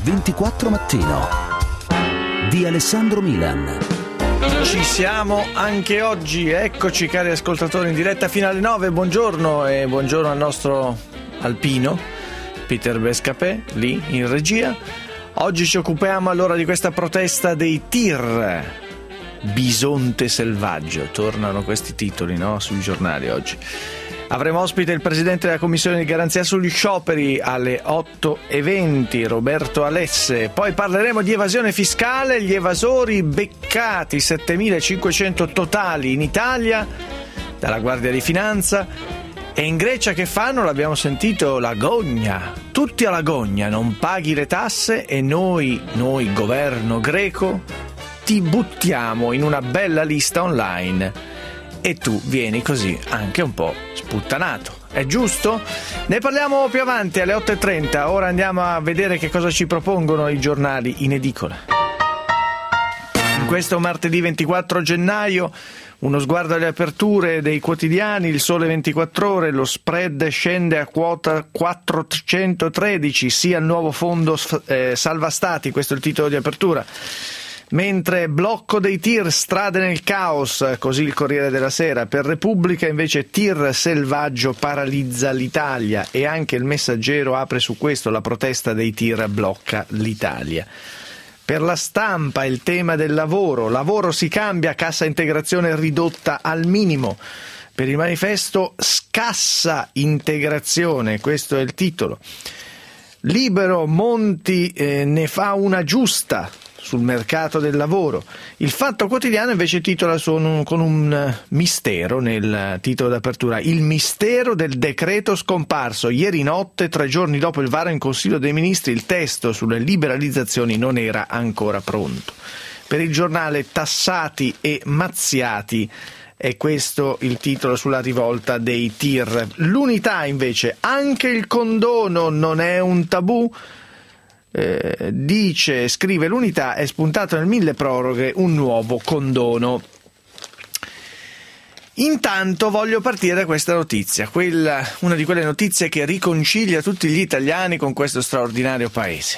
24 Mattino di Alessandro Milan. Ci siamo anche oggi, eccoci cari ascoltatori in diretta fino alle 9, buongiorno e buongiorno al nostro alpino Peter Bescapè lì in regia. Oggi ci occupiamo allora di questa protesta dei tir, bisonte selvaggio, tornano questi titoli, no? Sui giornali oggi. Avremo ospite il presidente della commissione di garanzia sugli scioperi alle 8:20, Roberto Alesse. Poi parleremo di evasione fiscale, gli evasori beccati, 7.500 totali in Italia dalla Guardia di Finanza. E in Grecia che fanno? L'abbiamo sentito, la gogna, tutti alla gogna, non paghi le tasse e noi governo greco, ti buttiamo in una bella lista online e tu vieni così anche un po' sputtanato. È giusto? Ne parliamo più avanti alle 8:30. Ora andiamo a vedere che cosa ci propongono i giornali in edicola. In questo martedì 24 gennaio, uno sguardo alle aperture dei quotidiani. Il Sole 24 Ore, lo spread scende a quota 413, sia il nuovo fondo salva stati, questo è il titolo di apertura. Mentre blocco dei tir, strade nel caos, così il Corriere della Sera. Per Repubblica invece tir selvaggio paralizza l'Italia, e anche il Messaggero apre su questo, la protesta dei tir blocca l'Italia. Per La Stampa il tema del lavoro si cambia, cassa integrazione ridotta al minimo. Per il Manifesto scassa integrazione, questo è il titolo. Libero, Monti ne fa una giusta sul mercato del lavoro. Il Fatto Quotidiano invece titola con un mistero nel titolo d'apertura: il mistero del decreto scomparso. Ieri notte, 3 giorni dopo il varo in Consiglio dei Ministri, il testo sulle liberalizzazioni non era ancora pronto. Per il Giornale, tassati e mazziati, è questo il titolo sulla rivolta dei tir. L'Unità invece, anche il condono non è un tabù. Scrive l'Unità, è spuntato nel milleproroghe un nuovo condono. Intanto voglio partire da questa notizia, una di quelle notizie che riconcilia tutti gli italiani con questo straordinario paese.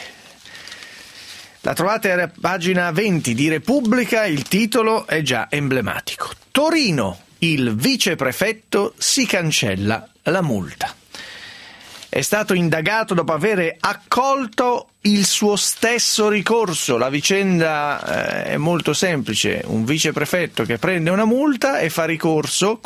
La trovate alla pagina 20 di Repubblica, il titolo è già emblematico. Torino, il viceprefetto si cancella la multa. È stato indagato dopo aver accolto il suo stesso ricorso. La vicenda è molto semplice: un viceprefetto che prende una multa e fa ricorso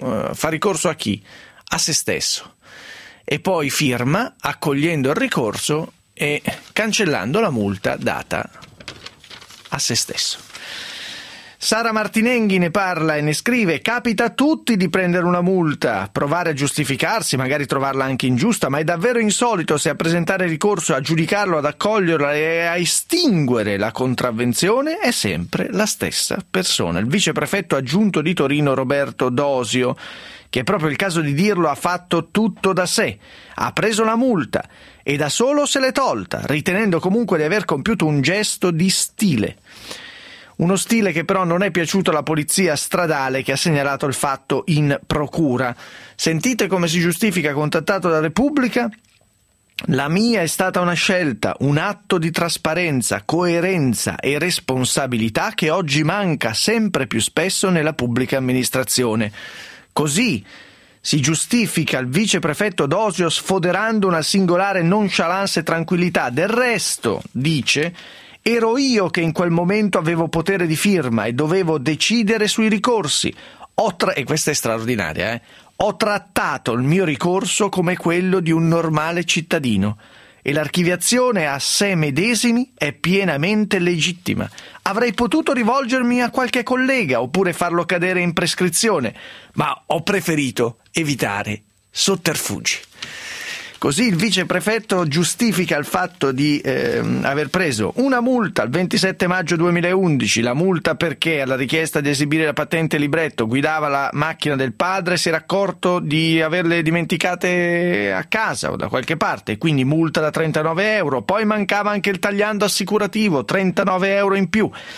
a chi? A se stesso. E poi firma accogliendo il ricorso e cancellando la multa data a se stesso. Sara Martinenghi ne parla e ne scrive: capita a tutti di prendere una multa, provare a giustificarsi, magari trovarla anche ingiusta, ma è davvero insolito se a presentare ricorso, a giudicarlo, ad accoglierla e a estinguere la contravvenzione è sempre la stessa persona. Il viceprefetto aggiunto di Torino Roberto Dosio, che è proprio il caso di dirlo, ha fatto tutto da sé, ha preso la multa e da solo se l'è tolta, ritenendo comunque di aver compiuto un gesto di stile. Uno stile che però non è piaciuto alla polizia stradale, che ha segnalato il fatto in procura. Sentite come si giustifica, contattato da Repubblica: la mia è stata una scelta, un atto di trasparenza, coerenza e responsabilità che oggi manca sempre più spesso nella pubblica amministrazione. Così si giustifica il viceprefetto Dosio, sfoderando una singolare nonchalance e tranquillità. Del resto, dice, ero io che in quel momento avevo potere di firma e dovevo decidere sui ricorsi. E questa è straordinaria, Ho trattato il mio ricorso come quello di un normale cittadino e l'archiviazione a sé medesimi è pienamente legittima. Avrei potuto rivolgermi a qualche collega oppure farlo cadere in prescrizione, ma ho preferito evitare sotterfugi. Così il viceprefetto giustifica il fatto di aver preso una multa il 27 maggio 2011, la multa perché alla richiesta di esibire la patente libretto guidava la macchina del padre, si era accorto di averle dimenticate a casa o da qualche parte, quindi multa da 39 euro, poi mancava anche il tagliando assicurativo, 39 euro in più.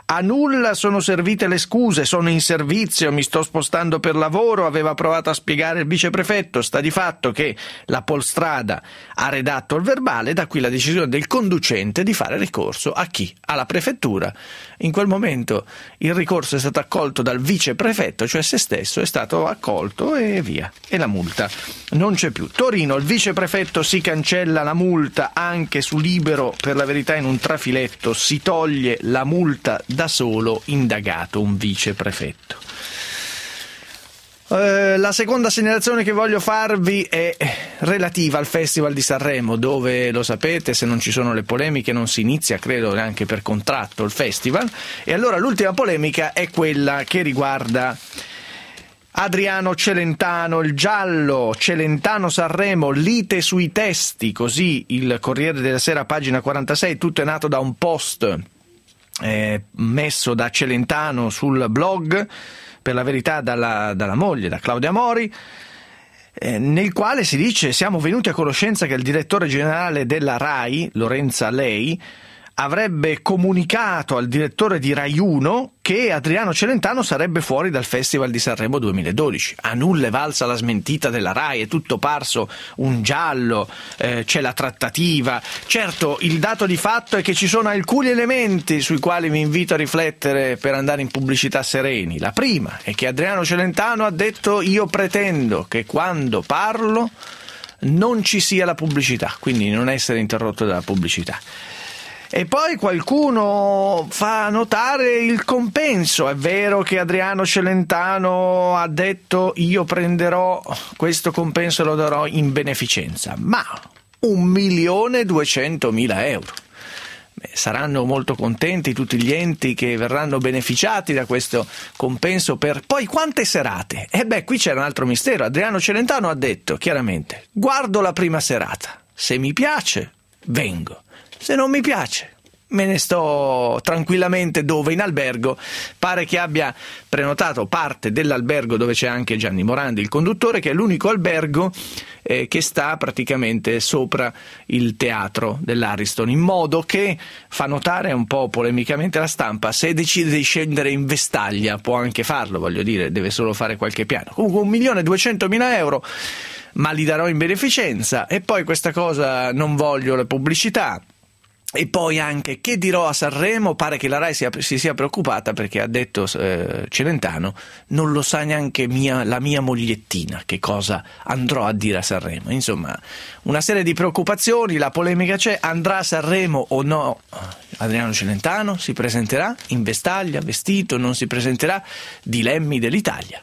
A nulla sono servite le scuse, sono in servizio, mi sto spostando per lavoro, aveva provato a spiegare il viceprefetto. Sta di fatto che la Polstrada ha redatto il verbale, da qui la decisione del conducente di fare ricorso a chi? Alla prefettura. In quel momento il ricorso è stato accolto dal viceprefetto, cioè se stesso è stato accolto e via. E la multa non c'è più. Torino, il viceprefetto si cancella la multa anche su Libero, per la verità in un trafiletto si toglie la multa da solo indagato un viceprefetto. La seconda segnalazione che voglio farvi è relativa al Festival di Sanremo, dove, lo sapete, se non ci sono le polemiche non si inizia, credo neanche per contratto, il festival. E allora l'ultima polemica è quella che riguarda Adriano Celentano, il giallo Celentano-Sanremo, lite sui testi, così il Corriere della Sera, pagina 46, tutto è nato da un post messo da Celentano sul blog, per la verità dalla moglie, da Claudia Mori, nel quale si dice: siamo venuti a conoscenza che il direttore generale della RAI, Lorenza Lei, avrebbe comunicato al direttore di Rai 1 che Adriano Celentano sarebbe fuori dal Festival di Sanremo 2012. A nulla è valsa la smentita della Rai, è tutto parso un giallo, c'è la trattativa. Certo, il dato di fatto è che ci sono alcuni elementi sui quali vi invito a riflettere per andare in pubblicità sereni. La prima è che Adriano Celentano ha detto: io pretendo che quando parlo non ci sia la pubblicità, quindi non essere interrotto dalla pubblicità. E poi qualcuno fa notare il compenso. È vero che Adriano Celentano ha detto: io prenderò questo compenso e lo darò in beneficenza, ma 1.200.000 euro. Saranno molto contenti tutti gli enti che verranno beneficiati da questo compenso per poi quante serate? Qui c'è un altro mistero. Adriano Celentano ha detto chiaramente: guardo la prima serata, se mi piace vengo, se non mi piace me ne sto tranquillamente dove? In albergo. Pare che abbia prenotato parte dell'albergo dove c'è anche Gianni Morandi, il conduttore, che è l'unico albergo che sta praticamente sopra il teatro dell'Ariston, in modo che, fa notare un po' polemicamente la stampa, se decide di scendere in Vestaglia può anche farlo, voglio dire, deve solo fare qualche piano. Comunque 1.200.000 euro, ma li darò in beneficenza. E poi questa cosa, non voglio la pubblicità. E poi anche, che dirò a Sanremo? Pare che la Rai si sia preoccupata, perché ha detto Celentano: non lo sa neanche la mia mogliettina che cosa andrò a dire a Sanremo. Insomma, una serie di preoccupazioni, la polemica c'è. Andrà a Sanremo o no Adriano Celentano? Si presenterà in Vestaglia, vestito, non si presenterà? Dilemmi dell'Italia.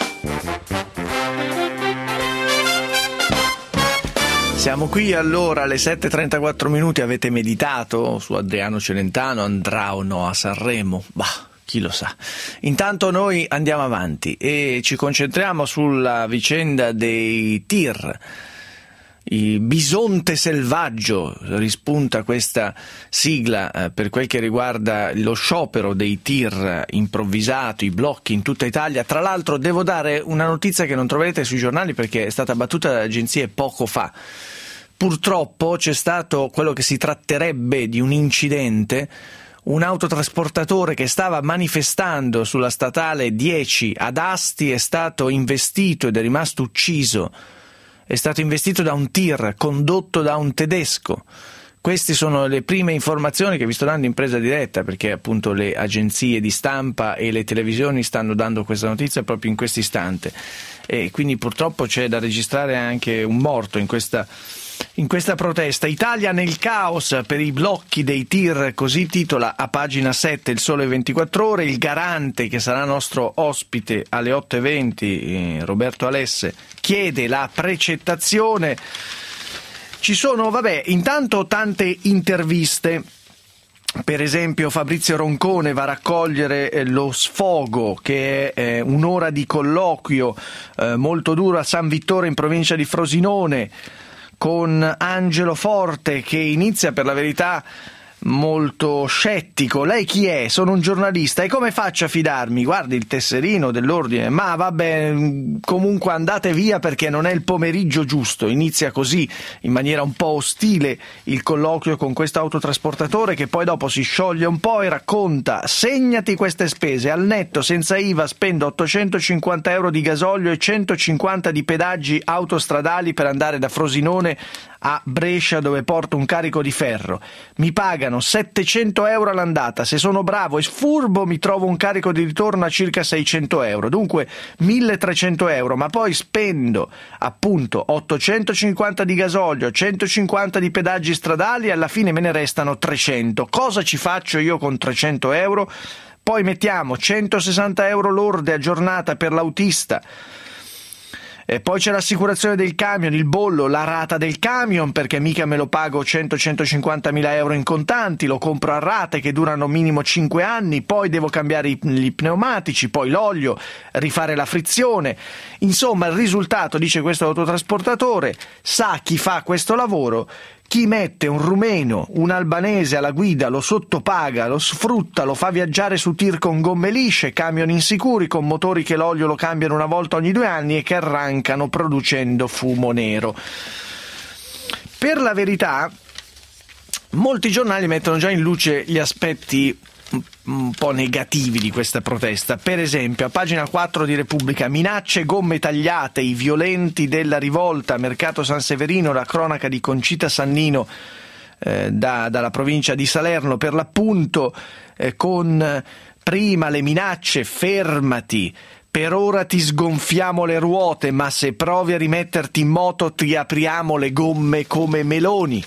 Siamo qui allora alle 7:34 minuti. Avete meditato su Adriano Celentano? Andrà o no a Sanremo? Chi lo sa. Intanto noi andiamo avanti e ci concentriamo sulla vicenda dei tir. Il bisonte selvaggio, rispunta questa sigla per quel che riguarda lo sciopero dei tir improvvisato, i blocchi in tutta Italia. Tra l'altro devo dare una notizia che non troverete sui giornali perché è stata battuta dalle agenzie poco fa. Purtroppo c'è stato quello che si tratterebbe di un incidente. Un autotrasportatore che stava manifestando sulla statale 10 ad Asti è stato investito ed è rimasto ucciso. È stato investito da un tir condotto da un tedesco. Queste sono le prime informazioni che vi sto dando in presa diretta, perché appunto le agenzie di stampa e le televisioni stanno dando questa notizia proprio in questo istante. E quindi purtroppo c'è da registrare anche un morto in questa protesta. Italia nel caos per i blocchi dei tir, così titola a pagina 7 il Sole 24 Ore. Il garante, che sarà nostro ospite alle 8:20, Roberto Alesse, chiede la precettazione. Ci sono, intanto tante interviste. Per esempio Fabrizio Roncone va a raccogliere lo sfogo, che è un'ora di colloquio molto duro a San Vittore in provincia di Frosinone, con Angelo Forte, che inizia per la verità molto scettico. Lei chi è? Sono un giornalista, e come faccio a fidarmi? Guardi il tesserino dell'ordine. Ma vabbè, comunque andate via perché non è il pomeriggio giusto. Inizia così, in maniera un po' ostile, il colloquio con questo autotrasportatore, che poi dopo si scioglie un po' e racconta: segnati queste spese, al netto senza IVA spendo 850 euro di gasolio e 150 di pedaggi autostradali per andare da Frosinone a Brescia, dove porto un carico di ferro. Mi pagano 700 euro all'andata, se sono bravo e furbo mi trovo un carico di ritorno a circa 600 euro, dunque 1300 euro, ma poi spendo appunto 850 di gasolio, 150 di pedaggi stradali e alla fine me ne restano 300. Cosa ci faccio io con 300 euro? Poi mettiamo 160 euro lorde a giornata per l'autista. E poi c'è l'assicurazione del camion, il bollo, la rata del camion, perché mica me lo pago 100-150 mila euro in contanti, lo compro a rate che durano minimo 5 anni, poi devo cambiare i pneumatici, poi l'olio, rifare la frizione. Insomma, il risultato, dice questo autotrasportatore, sa chi fa questo lavoro. Chi mette un rumeno, un albanese alla guida, lo sottopaga, lo sfrutta, lo fa viaggiare su tir con gomme lisce, camion insicuri, con motori che l'olio lo cambiano una volta ogni 2 anni e che arrancano producendo fumo nero. Per la verità, molti giornali mettono già in luce gli aspetti un po' negativi di questa protesta. Per esempio, a pagina 4 di Repubblica: minacce, gomme tagliate, i violenti della rivolta, Mercato San Severino, la cronaca di Concita Sannino dalla provincia di Salerno, per l'appunto, con prima le minacce: fermati, per ora ti sgonfiamo le ruote, ma se provi a rimetterti in moto ti apriamo le gomme come meloni.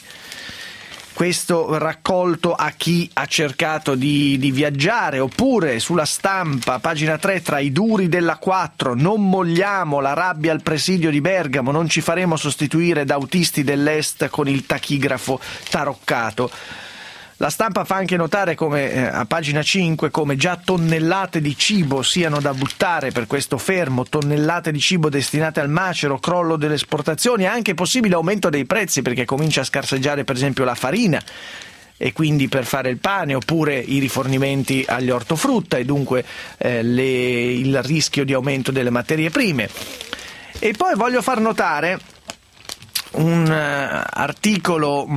Questo raccolto a chi ha cercato di viaggiare. Oppure sulla Stampa, pagina 3, tra i duri della 4, non molliamo, la rabbia al presidio di Bergamo, non ci faremo sostituire da autisti dell'Est con il tachigrafo taroccato. La Stampa fa anche notare come a pagina 5 come già tonnellate di cibo siano da buttare per questo fermo, tonnellate di cibo destinate al macero, crollo delle esportazioni e anche possibile aumento dei prezzi, perché comincia a scarseggiare per esempio la farina e quindi per fare il pane, oppure i rifornimenti agli ortofrutta e dunque il rischio di aumento delle materie prime. E poi voglio far notare un articolo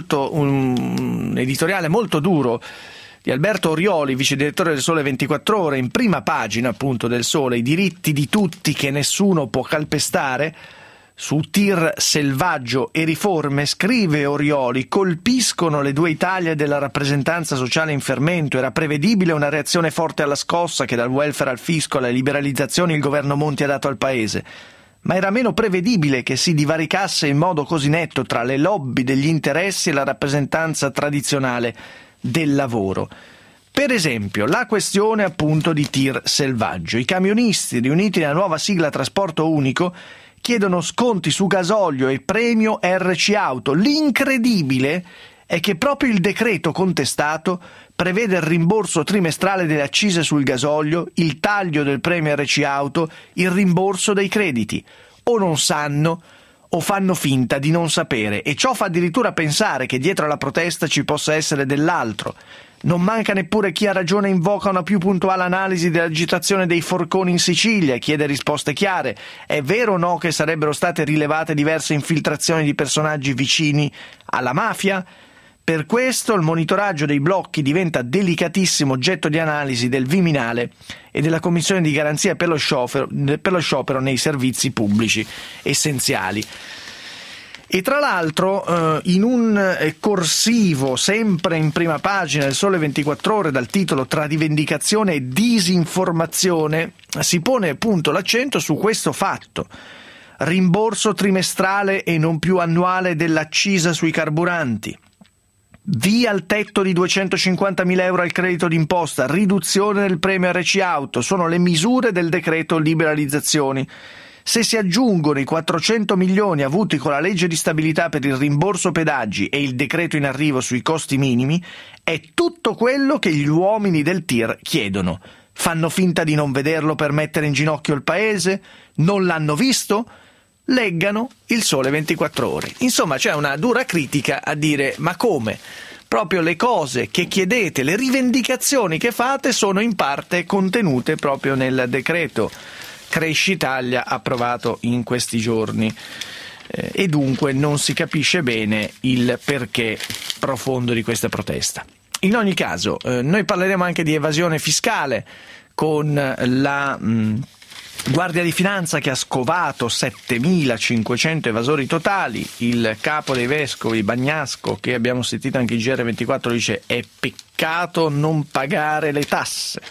un editoriale molto duro di Alberto Orioli, vice direttore del Sole 24 Ore, in prima pagina appunto del Sole: i diritti di tutti che nessuno può calpestare. Su tir selvaggio e riforme, scrive Orioli, colpiscono le due Italie della rappresentanza sociale in fermento. Era prevedibile una reazione forte alla scossa che dal welfare al fisco alle liberalizzazioni il governo Monti ha dato al paese. Ma era meno prevedibile che si divaricasse in modo così netto tra le lobby degli interessi e la rappresentanza tradizionale del lavoro. Per esempio, la questione appunto di tir selvaggio. I camionisti, riuniti nella nuova sigla Trasporto Unico, chiedono sconti su gasolio e premio RC Auto. L'incredibile è che proprio il decreto contestato prevede il rimborso trimestrale delle accise sul gasolio, il taglio del premio RC Auto, il rimborso dei crediti. O non sanno o fanno finta di non sapere, e ciò fa addirittura pensare che dietro alla protesta ci possa essere dell'altro. Non manca neppure chi ha ragione invoca una più puntuale analisi dell'agitazione dei forconi in Sicilia e chiede risposte chiare. È vero o no che sarebbero state rilevate diverse infiltrazioni di personaggi vicini alla mafia? Per questo il monitoraggio dei blocchi diventa delicatissimo oggetto di analisi del Viminale e della Commissione di garanzia per lo sciopero nei servizi pubblici essenziali. E tra l'altro in un corsivo sempre in prima pagina del Sole 24 Ore dal titolo "Tra rivendicazione e disinformazione" si pone appunto l'accento su questo fatto: rimborso trimestrale e non più annuale dell'accisa sui carburanti, via al tetto di 250.000 euro al credito d'imposta, riduzione del premio RC Auto, sono le misure del decreto liberalizzazioni. Se si aggiungono i 400 milioni avuti con la legge di stabilità per il rimborso pedaggi e il decreto in arrivo sui costi minimi, è tutto quello che gli uomini del tir chiedono. Fanno finta di non vederlo per mettere in ginocchio il paese? Non l'hanno visto? Leggano il Sole 24 Ore. Insomma, c'è una dura critica a dire: ma come? proprio le cose che chiedete, le rivendicazioni che fate sono in parte contenute proprio nel decreto Cresci Italia approvato in questi giorni. E dunque non si capisce bene il perché profondo di questa protesta. In ogni caso, noi parleremo anche di evasione fiscale con la Guardia di Finanza che ha scovato 7.500 evasori totali. Il capo dei vescovi Bagnasco, che abbiamo sentito anche in GR24, dice: è peccato non pagare le tasse.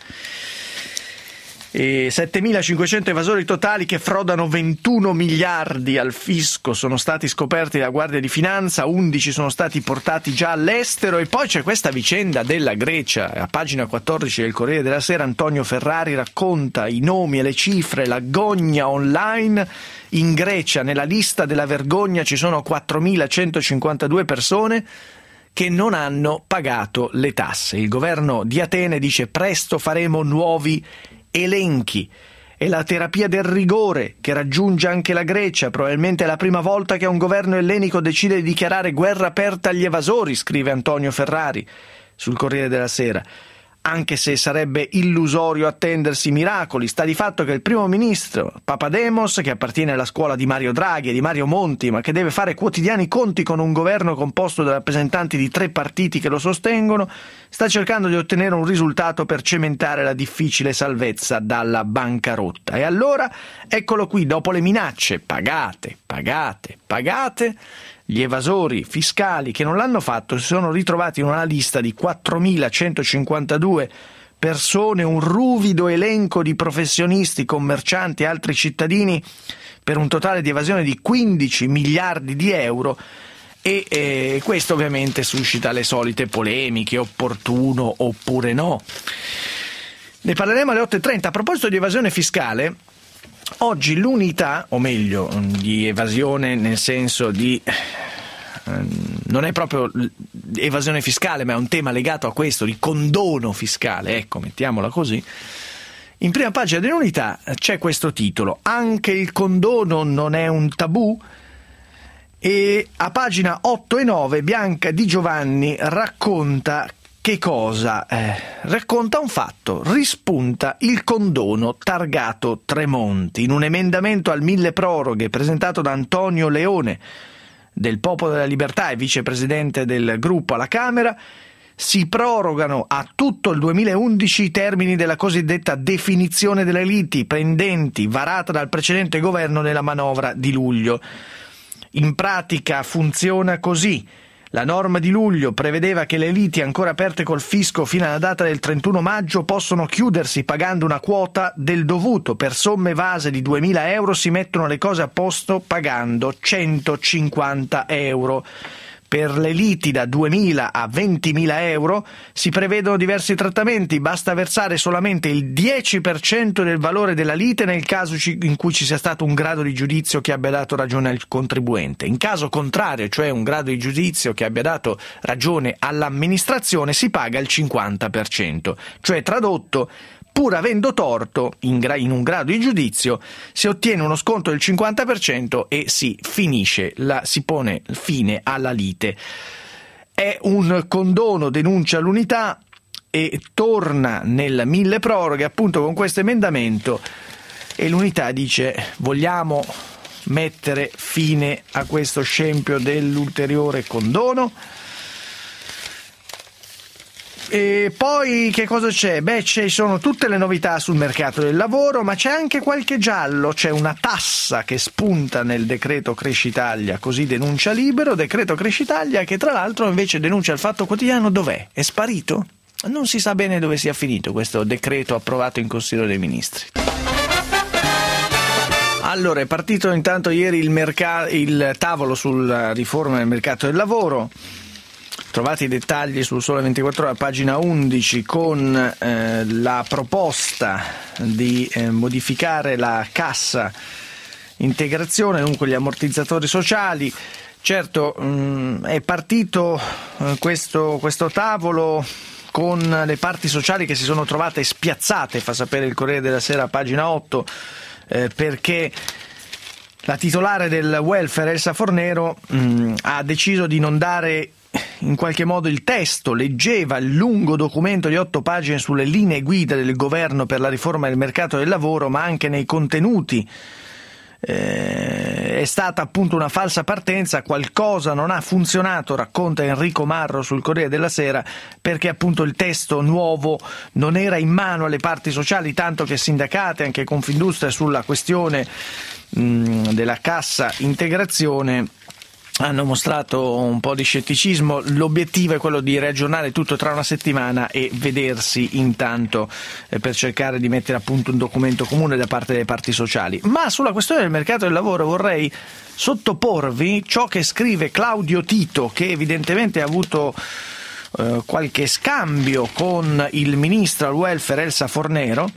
E 7.500 evasori totali che frodano 21 miliardi al fisco sono stati scoperti dalla Guardia di Finanza, 11 sono stati portati già all'estero. E poi c'è questa vicenda della Grecia. A pagina 14 del Corriere della Sera Antonio Ferrari racconta i nomi e le cifre, la gogna online. In Grecia nella lista della vergogna ci sono 4.152 persone che non hanno pagato le tasse. Il governo di Atene dice: presto faremo nuovi elenchi. È la terapia del rigore che raggiunge anche la Grecia. Probabilmente è la prima volta che un governo ellenico decide di dichiarare guerra aperta agli evasori, scrive Antonio Ferrari sul Corriere della Sera. Anche se sarebbe illusorio attendersi miracoli, sta di fatto che il primo ministro Papademos, che appartiene alla scuola di Mario Draghi e di Mario Monti, ma che deve fare quotidiani conti con un governo composto da rappresentanti di 3 partiti che lo sostengono, sta cercando di ottenere un risultato per cementare la difficile salvezza dalla bancarotta. E allora, eccolo qui, dopo le minacce: pagate, gli evasori fiscali che non l'hanno fatto si sono ritrovati in una lista di 4.152 persone, un ruvido elenco di professionisti, commercianti e altri cittadini, per un totale di evasione di 15 miliardi di euro. E questo ovviamente suscita le solite polemiche: opportuno oppure no. Ne parleremo alle 8.30. A proposito di evasione fiscale, oggi l'Unità, o meglio di evasione nel senso di non è proprio evasione fiscale, ma è un tema legato a questo, di condono fiscale, ecco, mettiamola così. In prima pagina dell'Unità c'è questo titolo: anche il condono non è un tabù? E a pagina 8 e 9 Bianca Di Giovanni racconta che cosa? Racconta un fatto: rispunta il condono targato Tremonti. In un emendamento al milleproroghe presentato da Antonio Leone del Popolo della Libertà e vicepresidente del gruppo alla Camera, si prorogano a tutto il 2011 i termini della cosiddetta definizione delle liti pendenti varata dal precedente governo nella manovra di luglio. In pratica funziona così: la norma di luglio prevedeva che le liti ancora aperte col fisco fino alla data del 31 maggio possono chiudersi pagando una quota del dovuto. Per somme evase di 2.000 euro si mettono le cose a posto pagando 150 euro. Per le liti da 2.000 a 20.000 euro si prevedono diversi trattamenti: basta versare solamente il 10% del valore della lite nel caso in cui ci sia stato un grado di giudizio che abbia dato ragione al contribuente. In caso contrario, cioè un grado di giudizio che abbia dato ragione all'amministrazione, si paga il 50%. Cioè, tradotto, pur avendo torto in un grado di giudizio, si ottiene uno sconto del 50% e si pone fine alla lite. È un condono, denuncia l'Unità, e torna nel milleproroghe appunto con questo emendamento, e l'Unità dice: vogliamo mettere fine a questo scempio dell'ulteriore condono. E poi che cosa c'è? Ci sono tutte le novità sul mercato del lavoro, ma c'è anche qualche giallo. C'è una tassa che spunta nel decreto Cresci Italia, così denuncia Libero, decreto Cresci Italia che tra l'altro invece denuncia il Fatto Quotidiano. Dov'è? È sparito? Non si sa bene dove sia finito questo decreto approvato in Consiglio dei Ministri. Allora, è partito intanto ieri il tavolo sulla riforma del mercato del lavoro. Trovate i dettagli sul Sole 24 Ore, pagina 11, con la proposta di modificare la cassa integrazione, dunque gli ammortizzatori sociali. Certo, è partito questo tavolo con le parti sociali che si sono trovate spiazzate, fa sapere il Corriere della Sera, pagina 8, perché la titolare del welfare, Elsa Fornero, ha deciso di non dare in qualche modo il testo leggeva il lungo documento di 8 pagine sulle linee guida del governo per la riforma del mercato del lavoro, ma anche nei contenuti è stata appunto una falsa partenza, qualcosa non ha funzionato, racconta Enrico Marro sul Corriere della Sera, perché appunto il testo nuovo non era in mano alle parti sociali, tanto che sindacati, anche Confindustria, sulla questione della cassa integrazione hanno mostrato un po' di scetticismo. L'obiettivo è quello di riaggiornare tutto tra una settimana e vedersi intanto per cercare di mettere a punto un documento comune da parte delle parti sociali. Ma sulla questione del mercato del lavoro vorrei sottoporvi ciò che scrive Claudio Tito, che evidentemente ha avuto qualche scambio con il ministro al welfare Elsa Fornero.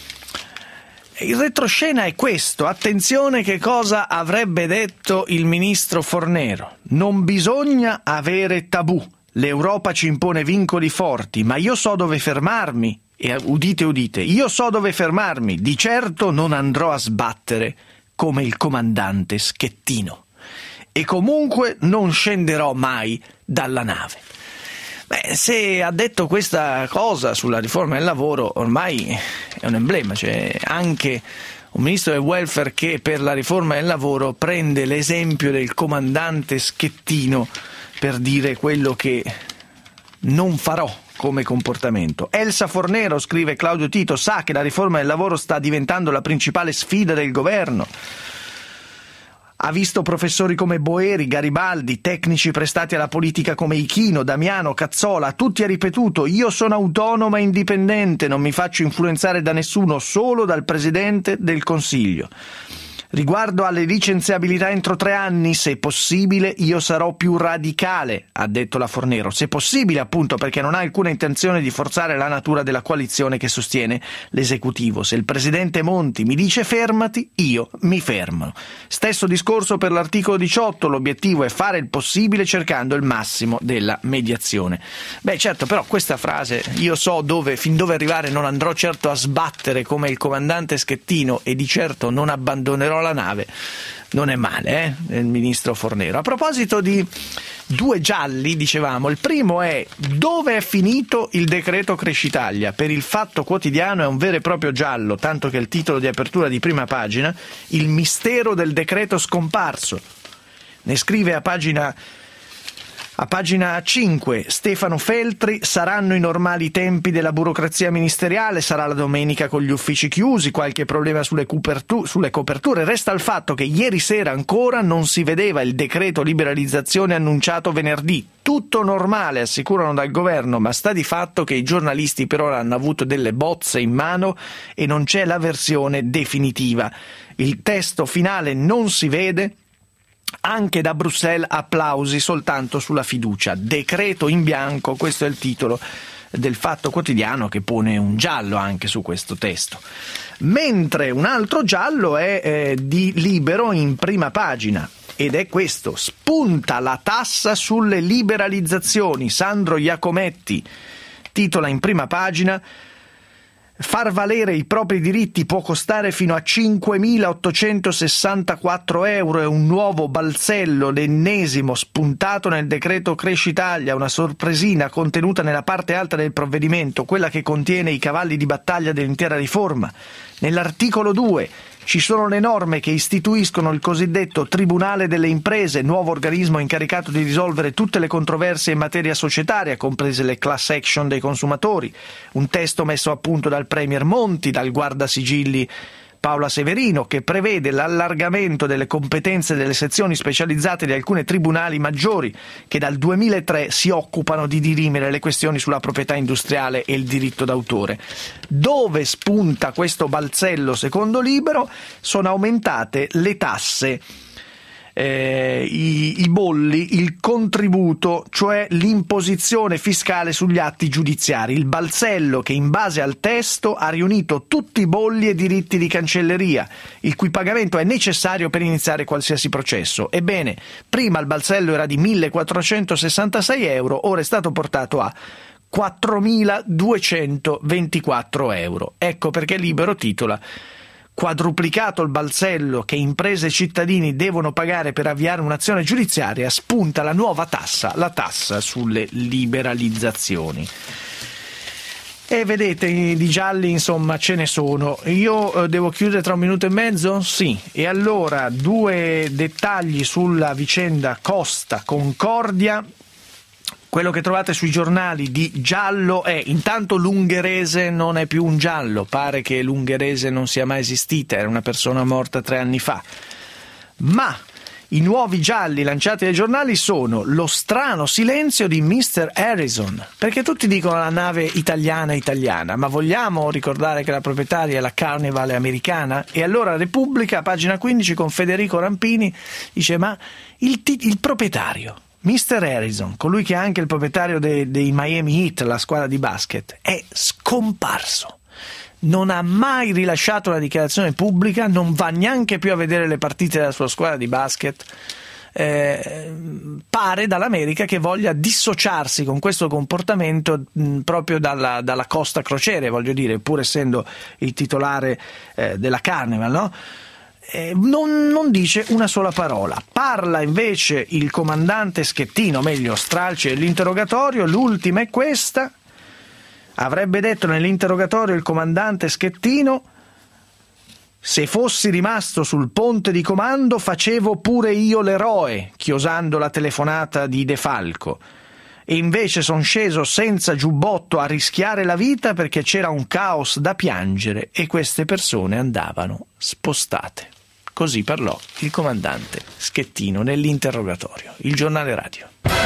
Il retroscena è questo: attenzione che cosa avrebbe detto il ministro Fornero. Non bisogna avere tabù, l'Europa ci impone vincoli forti, ma io so dove fermarmi, e udite udite, io so dove fermarmi, di certo non andrò a sbattere come il comandante Schettino, e comunque non scenderò mai dalla nave. Se ha detto questa cosa sulla riforma del lavoro ormai è un emblema, cioè anche un ministro del welfare che per la riforma del lavoro prende l'esempio del comandante Schettino per dire quello che non farò come comportamento. Elsa Fornero, scrive Claudio Tito, sa che la riforma del lavoro sta diventando la principale sfida del governo. Ha visto professori come Boeri, Garibaldi, tecnici prestati alla politica come Ichino, Damiano, Cazzola, tutti ha ripetuto: io sono autonoma e indipendente, non mi faccio influenzare da nessuno, solo dal Presidente del Consiglio. Riguardo alle licenziabilità entro 3 anni, se possibile, io sarò più radicale, ha detto la Fornero. Se possibile, appunto, perché non ha alcuna intenzione di forzare la natura della coalizione che sostiene l'esecutivo. Se il presidente Monti mi dice fermati, io mi fermo. Stesso discorso per l'articolo 18, l'obiettivo è fare il possibile cercando il massimo della mediazione. Beh, certo, però questa frase, io so fin dove arrivare, non andrò certo a sbattere come il comandante Schettino e di certo non abbandonerò la nave, non è male, il ministro Fornero. A proposito di 2 gialli, dicevamo, il primo è: dove è finito il decreto Crescitalia? Per il Fatto Quotidiano è un vero e proprio giallo, tanto che il titolo di apertura di prima pagina: il mistero del decreto scomparso. Ne scrive a pagina 5 Stefano Feltri: saranno i normali tempi della burocrazia ministeriale, sarà la domenica con gli uffici chiusi, qualche problema sulle coperture. Resta il fatto che ieri sera ancora non si vedeva il decreto liberalizzazione annunciato venerdì. Tutto normale, assicurano dal governo, ma sta di fatto che i giornalisti per ora hanno avuto delle bozze in mano e non c'è la versione definitiva. Il testo finale non si vede. Anche da Bruxelles applausi soltanto sulla fiducia. Decreto in bianco, questo è il titolo del Fatto Quotidiano, che pone un giallo anche su questo testo. Mentre un altro giallo è di Libero in prima pagina, ed è questo: spunta la tassa sulle liberalizzazioni. Sandro Iacometti titola in prima pagina: far valere i propri diritti può costare fino a 5.864 euro, è un nuovo balzello, l'ennesimo spuntato nel decreto Cresci Italia, una sorpresina contenuta nella parte alta del provvedimento, quella che contiene i cavalli di battaglia dell'intera riforma. Nell'articolo 2 ci sono le norme che istituiscono il cosiddetto Tribunale delle Imprese, nuovo organismo incaricato di risolvere tutte le controversie in materia societaria, comprese le class action dei consumatori. Un testo messo a punto dal Premier Monti, dal guardasigilli Paola Severino, che prevede l'allargamento delle competenze delle sezioni specializzate di alcuni tribunali maggiori che dal 2003 si occupano di dirimere le questioni sulla proprietà industriale e il diritto d'autore. Dove spunta questo balzello secondo Libero? Sono aumentate le tasse, i bolli, il contributo, cioè l'imposizione fiscale sugli atti giudiziari, il balzello che in base al testo ha riunito tutti i bolli e diritti di cancelleria, il cui pagamento è necessario per iniziare qualsiasi processo. Ebbene, prima il balzello era di 1.466 euro, ora è stato portato a 4.224 euro. Ecco perché Libero titola: quadruplicato il balzello che imprese e cittadini devono pagare per avviare un'azione giudiziaria, spunta la nuova tassa, la tassa sulle liberalizzazioni. E vedete, di gialli insomma ce ne sono. Io devo chiudere tra un minuto e mezzo? Sì. E allora 2 dettagli sulla vicenda Costa Concordia. Quello che trovate sui giornali di giallo è intanto l'ungherese non è più un giallo, pare che l'ungherese non sia mai esistita, era una persona morta 3 anni fa. Ma i nuovi gialli lanciati dai giornali sono lo strano silenzio di Mr. Harrison, perché tutti dicono la nave italiana, ma vogliamo ricordare che la proprietaria è la Carnival americana? E allora Repubblica, pagina 15, con Federico Rampini, dice ma il proprietario, Mr. Harrison, colui che è anche il proprietario dei Miami Heat, la squadra di basket, è scomparso. Non ha mai rilasciato una dichiarazione pubblica, non va neanche più a vedere le partite della sua squadra di basket. Pare dall'America che voglia dissociarsi con questo comportamento proprio dalla Costa Crociere, voglio dire, pur essendo il titolare della Carnival, no? Non dice una sola parola. Parla invece il comandante Schettino, meglio stralci dell'interrogatorio, l'ultima è questa. Avrebbe detto nell'interrogatorio il comandante Schettino: se fossi rimasto sul ponte di comando facevo pure io l'eroe, chiosando la telefonata di De Falco, e invece son sceso senza giubbotto a rischiare la vita perché c'era un caos da piangere e queste persone andavano spostate. Così parlò il comandante Schettino nell'interrogatorio. Il giornale radio.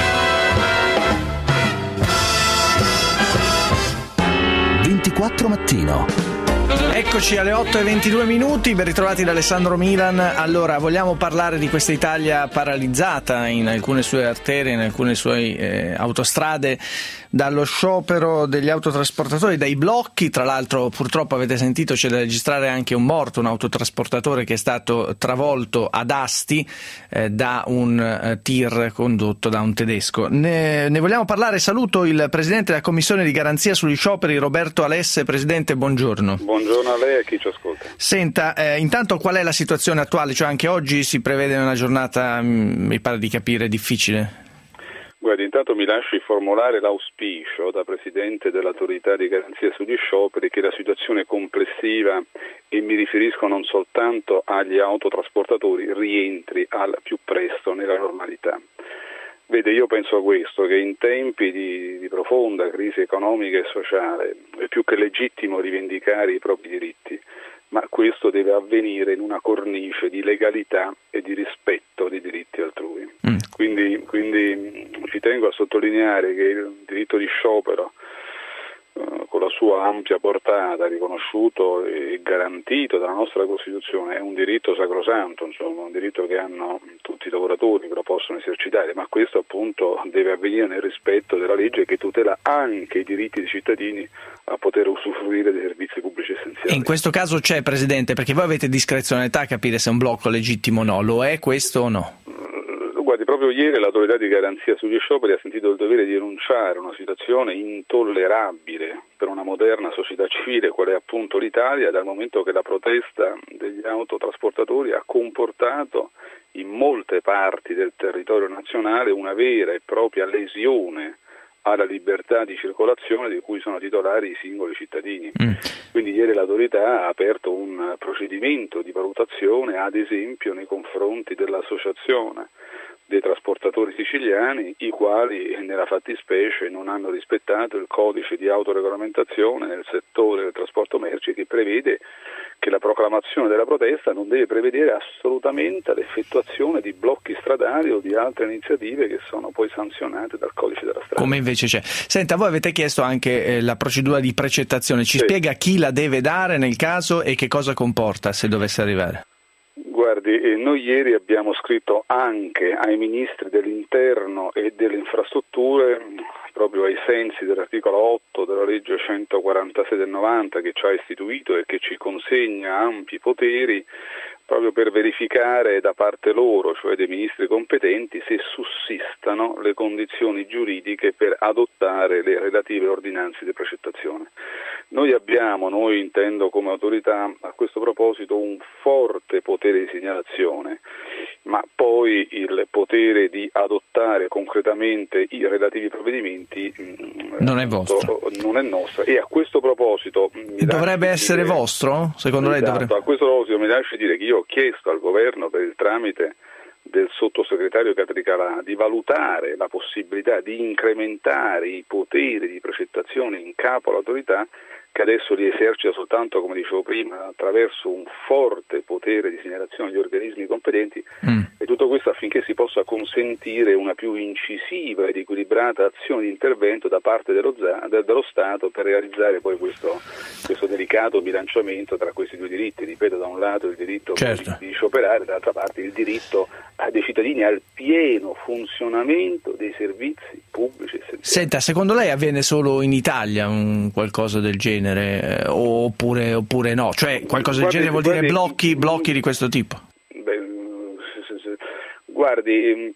24 mattino. Eccoci alle 8:22, ben ritrovati da Alessandro Milan. Allora, vogliamo parlare di questa Italia paralizzata in alcune sue arterie, in alcune sue autostrade, dallo sciopero degli autotrasportatori, dai blocchi. Tra l'altro, purtroppo avete sentito, c'è da registrare anche un morto, un autotrasportatore che è stato travolto ad Asti da un tir condotto da un tedesco. Ne vogliamo parlare. Saluto il Presidente della Commissione di Garanzia sugli Scioperi, Roberto Alesse. Presidente, buongiorno. Buongiorno a lei e a chi ci ascolta. Senta, intanto qual è la situazione attuale? Cioè anche oggi si prevede una giornata, mi pare di capire, difficile? Guardi, intanto mi lasci formulare l'auspicio da Presidente dell'Autorità di Garanzia sugli Scioperi che la situazione complessiva, e mi riferisco non soltanto agli autotrasportatori, rientri al più presto nella normalità. Vede, io penso a questo, che in tempi di profonda crisi economica e sociale è più che legittimo rivendicare i propri diritti, ma questo deve avvenire in una cornice di legalità e di rispetto dei diritti altrui. Quindi ci tengo a sottolineare che il diritto di sciopero, con la sua ampia portata, riconosciuto e garantito dalla nostra Costituzione, è un diritto sacrosanto, insomma, un diritto che hanno tutti i lavoratori che lo possono esercitare, ma questo appunto deve avvenire nel rispetto della legge che tutela anche i diritti dei cittadini a poter usufruire dei servizi pubblici essenziali. E in questo caso c'è, Presidente, perché voi avete discrezionalità a capire se è un blocco legittimo o no, lo è questo o no? Guardi, proprio ieri l'autorità di garanzia sugli scioperi ha sentito il dovere di denunciare una situazione intollerabile per una moderna società civile qual è appunto l'Italia, dal momento che la protesta degli autotrasportatori ha comportato in molte parti del territorio nazionale una vera e propria lesione alla libertà di circolazione di cui sono titolari i singoli cittadini. Quindi ieri l'autorità ha aperto un procedimento di valutazione, ad esempio nei confronti dell'associazione dei trasportatori siciliani, i quali nella fattispecie non hanno rispettato il codice di autoregolamentazione nel settore del trasporto merci, che prevede che la proclamazione della protesta non deve prevedere assolutamente l'effettuazione di blocchi stradali o di altre iniziative che sono poi sanzionate dal codice della strada. Come invece c'è. Senta, voi avete chiesto anche la procedura di precettazione, ci spiega chi la deve dare nel caso e che cosa comporta se dovesse arrivare? Guardi, noi ieri abbiamo scritto anche ai ministri dell'Interno e delle Infrastrutture, proprio ai sensi dell'articolo 8 della legge 146 del 90 che ci ha istituito e che ci consegna ampi poteri, proprio per verificare da parte loro, cioè dei ministri competenti, se sussistano le condizioni giuridiche per adottare le relative ordinanze di precettazione. Noi intendo come autorità a questo proposito un forte potere di segnalazione, ma poi il potere di adottare concretamente i relativi provvedimenti non è vostro. Non è nostro, e a questo proposito dovrebbe essere vostro? Secondo lei dovrebbe? A questo proposito mi lasci dire che io ho chiesto al governo, per il tramite del sottosegretario Catricalà, di valutare la possibilità di incrementare i poteri di precettazione in capo all'autorità, che adesso li esercita soltanto, come dicevo prima, attraverso un forte potere di segnalazione agli organismi competenti, e tutto questo affinché si possa consentire una più incisiva ed equilibrata azione di intervento da parte dello Stato per realizzare poi questo delicato bilanciamento tra questi due diritti, ripeto, da un lato il diritto di scioperare, dall'altra parte il diritto dei cittadini al pieno funzionamento dei servizi pubblici essenziali. Senta, secondo lei avviene solo in Italia qualcosa del genere, oppure no? Cioè qualcosa del genere vuol dire blocchi di questo tipo? Guardi,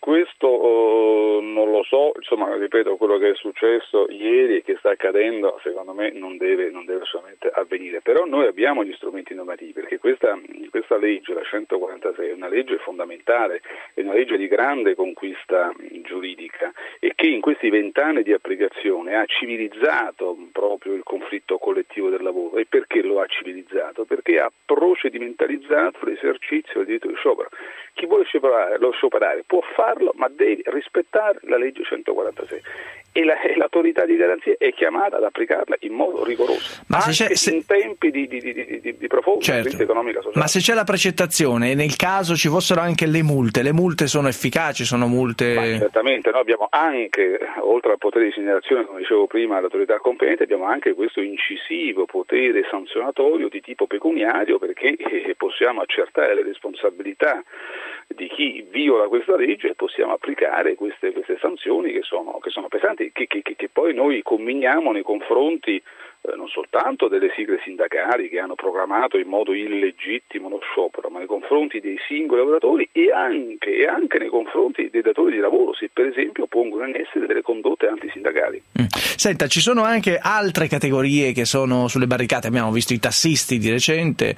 questo non lo so, insomma, ripeto, quello che è successo ieri e che sta accadendo secondo me non deve assolutamente avvenire, però noi abbiamo gli strumenti normativi, perché questa legge, la 146, è una legge fondamentale, è una legge di grande conquista giuridica e che in questi 20 anni di applicazione ha civilizzato proprio il conflitto collettivo del lavoro. E perché lo ha civilizzato? Perché ha procedimentalizzato l'esercizio del diritto di sciopero. Chi vuole scioperare può farlo, ma deve rispettare la legge 146 e l'autorità di garanzia è chiamata ad applicarla in modo rigoroso, ma in tempi di profonda crisi economica sociale. Ma se c'è la precettazione e nel caso ci fossero anche le multe sono efficaci, sono multe? Ma certamente, noi abbiamo anche, oltre al potere di segnalazione, come dicevo prima, all'autorità competente, abbiamo anche questo incisivo potere sanzionatorio di tipo pecuniario, perché possiamo accertare le responsabilità di chi viola questa legge e possiamo applicare queste sanzioni che sono pesanti, che poi noi comminiamo nei confronti non soltanto delle sigle sindacali che hanno programmato in modo illegittimo lo sciopero, ma nei confronti dei singoli lavoratori e anche nei confronti dei datori di lavoro, se per esempio pongono in essere delle condotte antisindacali. Senta, ci sono anche altre categorie che sono sulle barricate, abbiamo visto i tassisti di recente,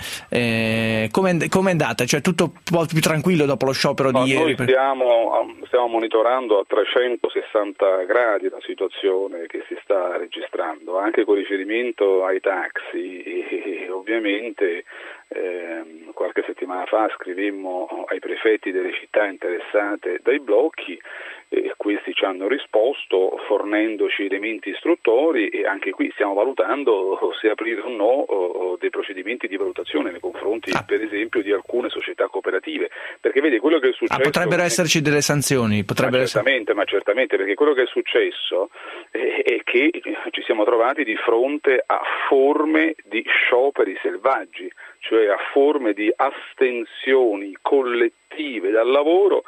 come è andata? Cioè tutto un po' più tranquillo dopo lo sciopero di ieri? Noi stiamo monitorando a 360 gradi la situazione che si sta registrando, anche con riferimento ai taxi, e ovviamente qualche settimana fa scrivemmo ai prefetti delle città interessate dai blocchi e questi ci hanno risposto fornendoci elementi istruttori, e anche qui stiamo valutando se aprire o no dei procedimenti di valutazione nei confronti per esempio di alcune società cooperative, perché vedi quello che è successo. Potrebbero esserci delle sanzioni? Certamente, perché quello che è successo è che ci siamo trovati di fronte a forme di scioperi selvaggi, cioè a forme di astensioni collettive dal lavoro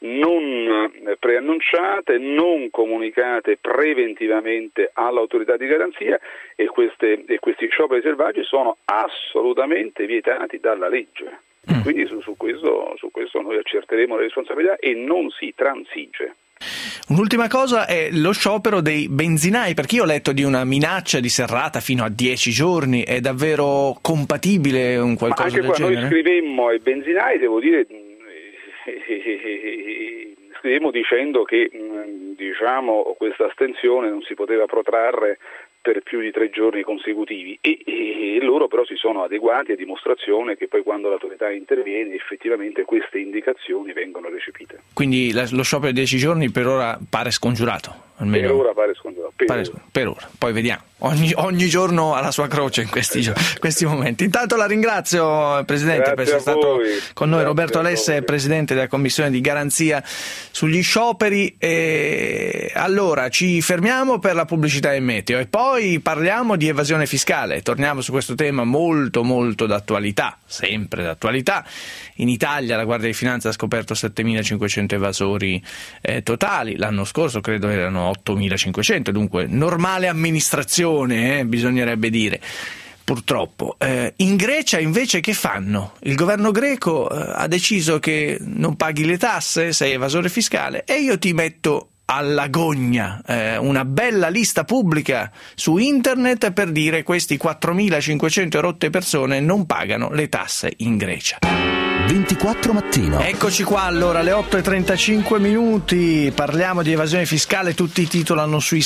non preannunciate, non comunicate preventivamente all'autorità di garanzia, e questi scioperi selvaggi sono assolutamente vietati dalla legge. Quindi su questo noi accerteremo le responsabilità e non si transige. Un'ultima cosa è lo sciopero dei benzinai, perché io ho letto di una minaccia di serrata fino a 10 giorni, è davvero compatibile un qualcosa del genere? Noi scrivemmo ai benzinai, devo dire, scrivemmo dicendo che questa astensione non si poteva protrarre per più di 3 giorni consecutivi, e loro però si sono adeguati, a dimostrazione che poi quando l'autorità interviene effettivamente queste indicazioni vengono recepite. Quindi lo sciopero di 10 giorni per ora pare scongiurato? Almeno... Per ora pare scongiurato. Per ora, poi vediamo. Ogni giorno ha la sua croce in questi momenti. Intanto la ringrazio, Presidente, per essere stato con noi. Roberto Alesse, Presidente della Commissione di Garanzia sugli scioperi. Allora, ci fermiamo per la pubblicità e meteo e poi parliamo di evasione fiscale. Torniamo su questo tema molto molto d'attualità, sempre d'attualità. In Italia la Guardia di Finanza ha scoperto 7.500 evasori totali. L'anno scorso credo erano 8.500, dunque normale amministrazione, bisognerebbe dire. purtroppo. In Grecia invece che fanno? Il governo greco ha deciso che non paghi le tasse, sei evasore fiscale, e io ti metto alla gogna una bella lista pubblica su internet per dire questi 4.500 rotte persone non pagano le tasse in Grecia. 24 mattino. Eccoci qua, allora, alle 8:35 minuti, parliamo di evasione fiscale, tutti titolano sui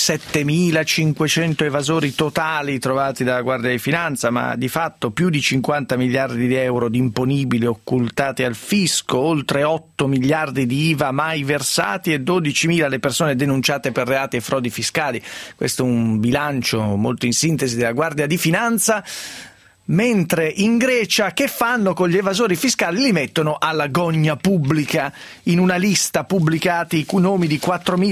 7.500 evasori totali trovati dalla Guardia di Finanza, ma di fatto più di 50 miliardi di euro di imponibili occultati al fisco, oltre 8 miliardi di IVA mai versati e 12.000 le persone denunciate per reati e frodi fiscali. Questo è un bilancio molto in sintesi della Guardia di Finanza. Mentre in Grecia che fanno con gli evasori fiscali? Li mettono alla gogna pubblica. In una lista pubblicati i nomi di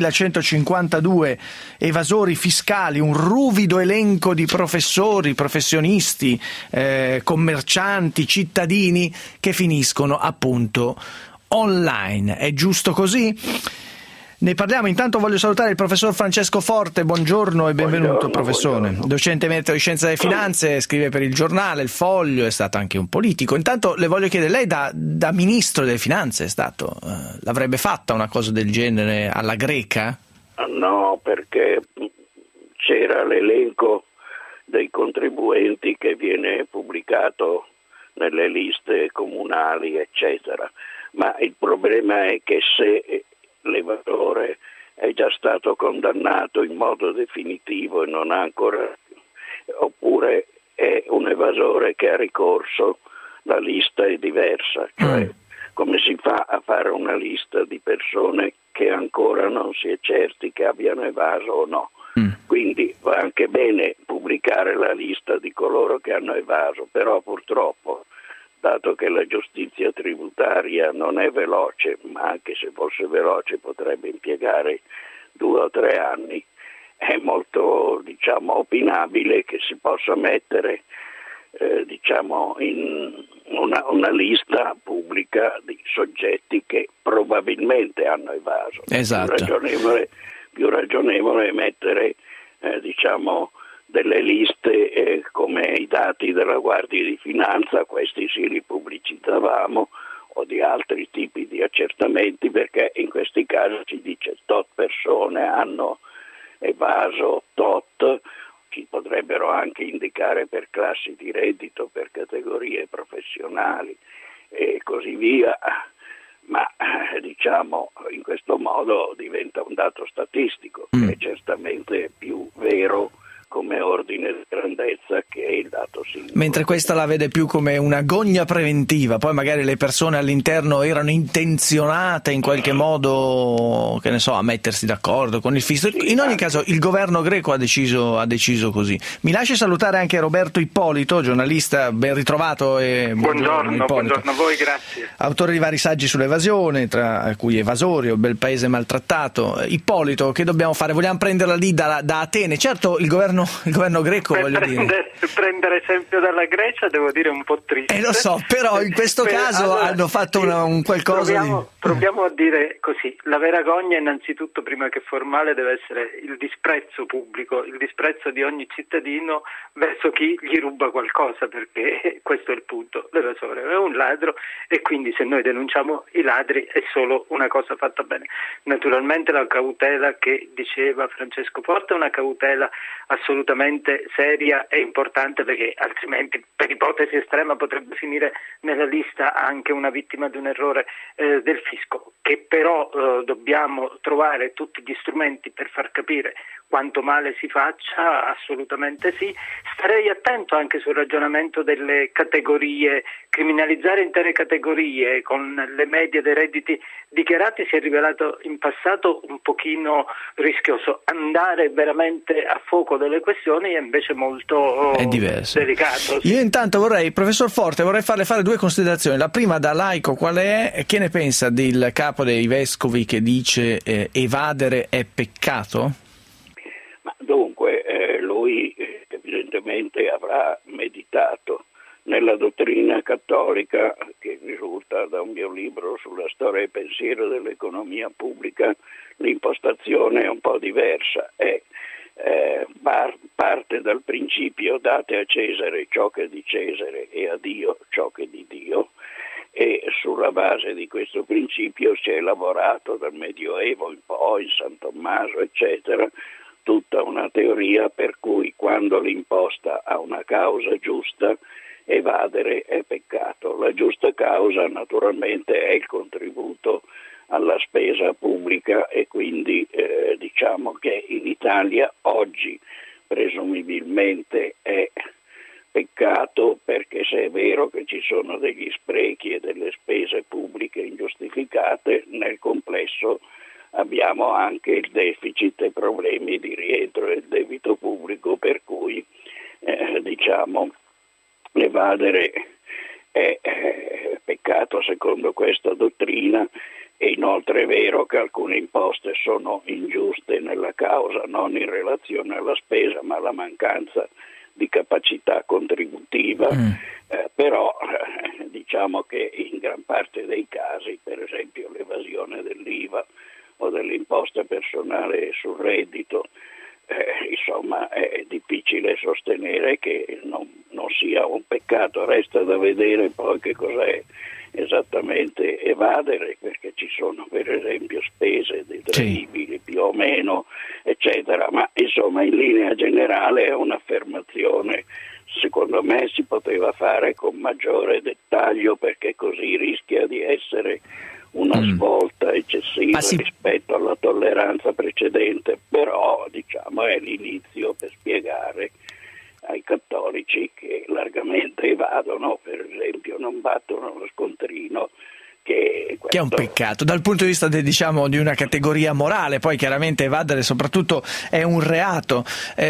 4.152 evasori fiscali, un ruvido elenco di professori, professionisti, commercianti, cittadini che finiscono appunto online. È giusto così? Ne parliamo. Intanto voglio salutare il professor Francesco Forte, buongiorno e benvenuto. Professore, buongiorno. Docente emerito di Scienza delle Finanze, scrive per il giornale, il Foglio, è stato anche un politico. Intanto le voglio chiedere, lei da Ministro delle Finanze è stato, l'avrebbe fatta una cosa del genere alla greca? No, perché c'era l'elenco dei contribuenti che viene pubblicato nelle liste comunali, eccetera. Ma il problema è che se l'evasore è già stato condannato in modo definitivo e non ha ancora, oppure è un evasore che ha ricorso, la lista è diversa, cioè come si fa a fare una lista di persone che ancora non si è certi che abbiano evaso o no. Quindi va anche bene pubblicare la lista di coloro che hanno evaso, però purtroppo, dato che la giustizia tributaria non è veloce, ma anche se fosse veloce potrebbe impiegare 2 o 3 anni, è molto, opinabile che si possa mettere, in una lista pubblica di soggetti che probabilmente hanno evaso. Esatto. Più ragionevole è mettere, delle liste come i dati della Guardia di Finanza, questi sì li pubblicizzavamo, o di altri tipi di accertamenti, perché in questi casi si dice tot persone hanno evaso tot, ci potrebbero anche indicare per classi di reddito, per categorie professionali e così via, ma in questo modo diventa un dato statistico che è certamente più vero come ordine di grandezza che è il dato singolo. Mentre questa la vede più come una gogna preventiva, poi magari le persone all'interno erano intenzionate in qualche modo, che ne so, a mettersi d'accordo con il fisco. Sì, in ogni caso il governo greco ha deciso così. Mi lasci salutare anche Roberto Ippolito, giornalista, ben ritrovato. Buongiorno a voi, grazie. Autore di vari saggi sull'evasione, tra cui Evasori o Bel Paese maltrattato. Ippolito, che dobbiamo fare? Vogliamo prenderla lì da Atene? Certo, il governo greco, voglio dire. Prendere esempio dalla Grecia, devo dire, un po' triste. Lo so, però in questo caso hanno fatto un qualcosa proviamo a dire così: la vergogna innanzitutto, prima che formale, deve essere il disprezzo pubblico, il disprezzo di ogni cittadino verso chi gli ruba qualcosa, perché questo è il punto. L'evasore è un ladro e quindi se noi denunciamo i ladri è solo una cosa fatta bene. Naturalmente la cautela che diceva Francesco Forte è una cautela assolutamente seria e importante, perché altrimenti, per ipotesi estrema, potrebbe finire nella lista anche una vittima di un errore del fisco, che però dobbiamo trovare tutti gli strumenti per far capire quanto male si faccia, assolutamente sì. Starei attento anche sul ragionamento delle categorie. Criminalizzare intere categorie con le medie dei redditi dichiarati si è rivelato in passato un pochino rischioso. Andare veramente a fuoco delle questioni è invece molto delicato. Io intanto professor Forte, vorrei farle fare 2 considerazioni. La prima, da laico, qual è? Che ne pensa del capo dei vescovi che dice evadere è peccato? Ma dunque, lui evidentemente avrà meditato. Nella dottrina cattolica, che risulta da un mio libro sulla storia e pensiero dell'economia pubblica, l'impostazione è un po' diversa. Parte parte dal principio date a Cesare ciò che è di Cesare e a Dio ciò che è di Dio, e sulla base di questo principio si è elaborato dal Medioevo in poi, San Tommaso eccetera, tutta una teoria per cui quando l'imposta ha una causa giusta, evadere è peccato. La giusta causa naturalmente è il contributo alla spesa pubblica, e quindi diciamo che in Italia oggi presumibilmente è peccato, perché se è vero che ci sono degli sprechi e delle spese pubbliche ingiustificate, nel complesso abbiamo anche il deficit e problemi di rientro del debito pubblico, per cui diciamo evadere è peccato secondo questa dottrina. E inoltre è vero che alcune imposte sono ingiuste nella causa, non in relazione alla spesa, ma alla mancanza di capacità contributiva, però diciamo che in gran parte dei casi, per esempio l'evasione dell'IVA o dell'imposta personale sul reddito, insomma è difficile sostenere che non sia un peccato. Resta da vedere poi che cos'è esattamente evadere, perché ci sono per esempio spese detraibili più o meno eccetera, ma insomma in linea generale è un'affermazione, secondo me si poteva fare con maggiore dettaglio, perché così rischia di essere una svolta eccessiva rispetto alla tolleranza precedente, però diciamo è l'inizio per spiegare ai cattolici che largamente evadono, per esempio non battono lo scontrino, che è un peccato dal punto di vista di una categoria morale. Poi chiaramente evadere soprattutto è un reato.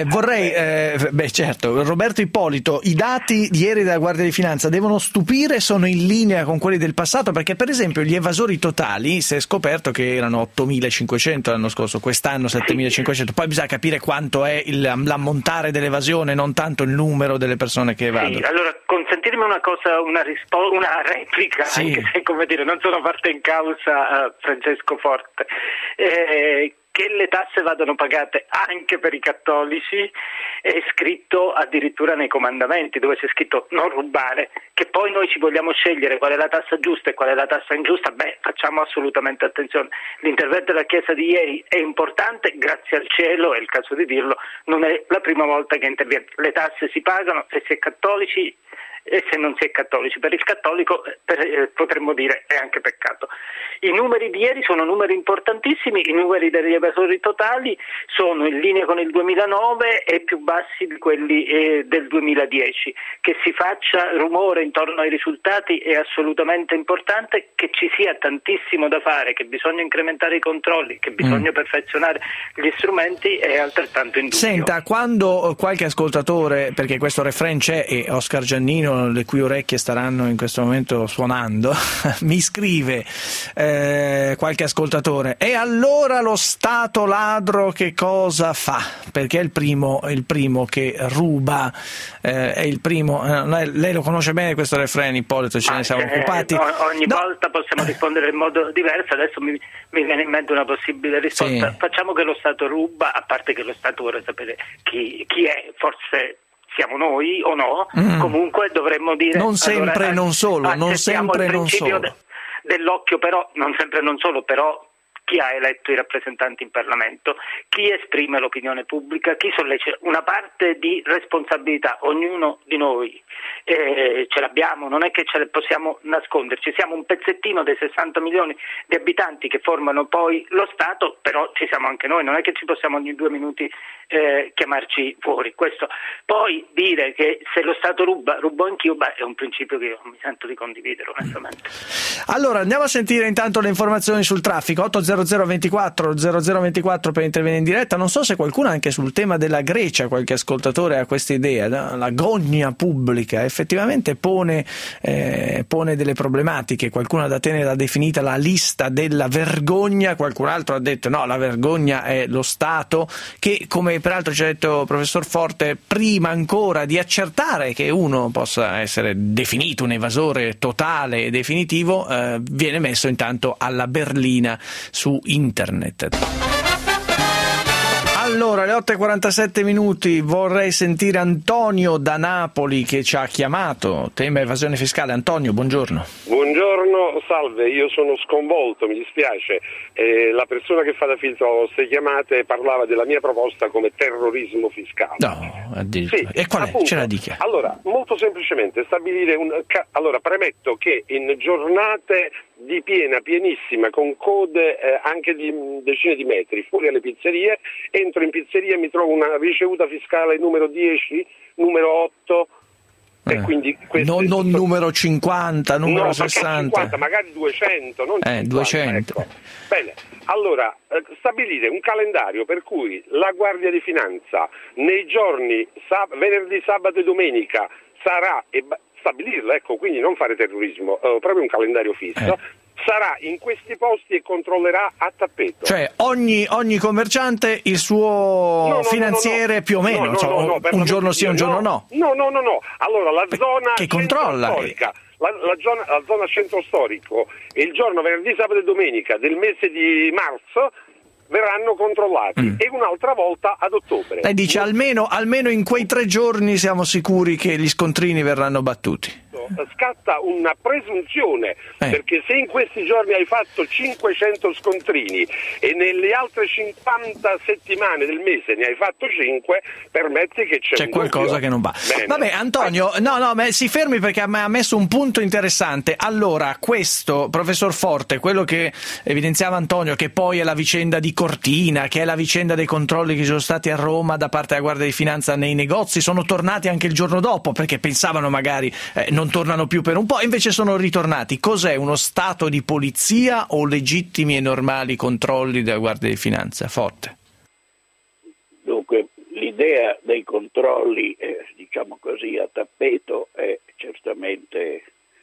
Certo, Roberto Ippolito, i dati di ieri della Guardia di Finanza devono stupire, sono in linea con quelli del passato, perché per esempio gli evasori totali si è scoperto che erano 8.500 l'anno scorso, quest'anno 7.500, poi bisogna capire quanto è l'ammontare dell'evasione, non tanto il numero delle persone che evadono. Sì, allora consentitemi una cosa, una replica, anche se come dire non sono parte in causa Francesco Forte, che le tasse vadano pagate anche per i cattolici è scritto addirittura nei comandamenti, dove c'è scritto non rubare. Che poi noi ci vogliamo scegliere qual è la tassa giusta e qual è la tassa ingiusta, facciamo assolutamente attenzione. L'intervento della Chiesa di ieri è importante, grazie al cielo, è il caso di dirlo, non è la prima volta che interviene. Le tasse si pagano se si è cattolici e se non si è cattolici. Per il cattolico potremmo dire è anche peccato. I numeri di ieri sono numeri importantissimi, i numeri degli evasori totali sono in linea con il 2009 e più bassi di quelli del 2010. Che si faccia rumore intorno ai risultati è assolutamente importante, che ci sia tantissimo da fare, che bisogna incrementare i controlli, che bisogna perfezionare gli strumenti è altrettanto indubbio. Senta, quando qualche ascoltatore, perché questo refrain c'è e Oscar Giannino, le cui orecchie staranno in questo momento suonando, mi scrive qualche ascoltatore: e allora lo Stato ladro che cosa fa? Perché è il primo che ruba, è il primo. Lei lo conosce bene questo refrain, Ippolito, ce ne siamo occupati. Ogni volta possiamo rispondere in modo diverso. Adesso mi viene in mente una possibile risposta. Facciamo che lo Stato ruba, a parte che lo Stato vuole sapere chi è, forse siamo noi o no, comunque dovremmo dire non sempre, allora, non solo, non sempre, non solo dell'occhio, però non sempre, non solo, però chi ha eletto i rappresentanti in Parlamento, chi esprime l'opinione pubblica, chi sollecita. Una parte di responsabilità ognuno di noi ce l'abbiamo, non è che ce le possiamo nasconderci, siamo un pezzettino dei 60 milioni di abitanti che formano poi lo Stato, però ci siamo anche noi, non è che ci possiamo ogni 2 minuti chiamarci fuori. Questo. Poi dire che se lo Stato rubo anch'io, è un principio che io mi sento di condividere onestamente. Allora andiamo a sentire intanto le informazioni sul traffico. 80024 0024 per intervenire in diretta. Non so se qualcuno anche sul tema della Grecia, qualche ascoltatore ha questa idea, no? La gogna pubblica effettivamente pone delle problematiche. Qualcuno ad Atene ha definita la lista della vergogna, qualcun altro ha detto no, la vergogna è lo Stato, che come peraltro ci ha detto il professor Forte, prima ancora di accertare che uno possa essere definito un evasore totale e definitivo, viene messo intanto alla berlina su internet. Allora, le 8:47 minuti, vorrei sentire Antonio da Napoli che ci ha chiamato. Tema evasione fiscale. Antonio, buongiorno. Buongiorno, salve, io sono sconvolto, mi dispiace. La persona che fa da filtro alle vostre chiamate parlava della mia proposta come terrorismo fiscale. No, addirittura. Sì, E qual è? appunto. Ce la dica. Allora, molto semplicemente stabilire allora, premetto che in giornate di pienissima, con code anche di decine di metri fuori alle pizzerie, entro in pizzeria e mi trovo una ricevuta fiscale numero 10, numero 8 e quindi non numero 50, numero no, 60, 50, magari 200, non 50, 200. ecco. Bene, allora stabilire un calendario per cui la Guardia di Finanza nei giorni venerdì, sabato e domenica sarà stabilirlo, ecco, quindi non fare terrorismo, proprio un calendario fisso. Sarà in questi posti e controllerà a tappeto. Cioè ogni commerciante il suo finanziere più o meno, un giorno sì, un giorno no. No. Allora la zona che controlla storica, la zona centro storico e il giorno venerdì, sabato e domenica del mese di marzo verranno controllati e un'altra volta ad ottobre. Lei dice almeno in quei 3 giorni siamo sicuri che gli scontrini verranno battuti. Scatta una presunzione, perché se in questi giorni hai fatto 500 scontrini e nelle altre 50 settimane del mese ne hai fatto 5, permetti che c'è qualcosa che non va. Bene. Vabbè, Antonio, si fermi perché ha messo un punto interessante. Allora, questo, professor Forte, quello che evidenziava Antonio, che poi è la vicenda di Cortina, che è la vicenda dei controlli che sono stati a Roma da parte della Guardia di Finanza nei negozi, sono tornati anche il giorno dopo perché pensavano magari non tornano più per un po', invece sono ritornati. Cos'è, uno stato di polizia o legittimi e normali controlli della Guardia di Finanza? Forte. Dunque, l'idea dei controlli, diciamo così, a tappeto è certamente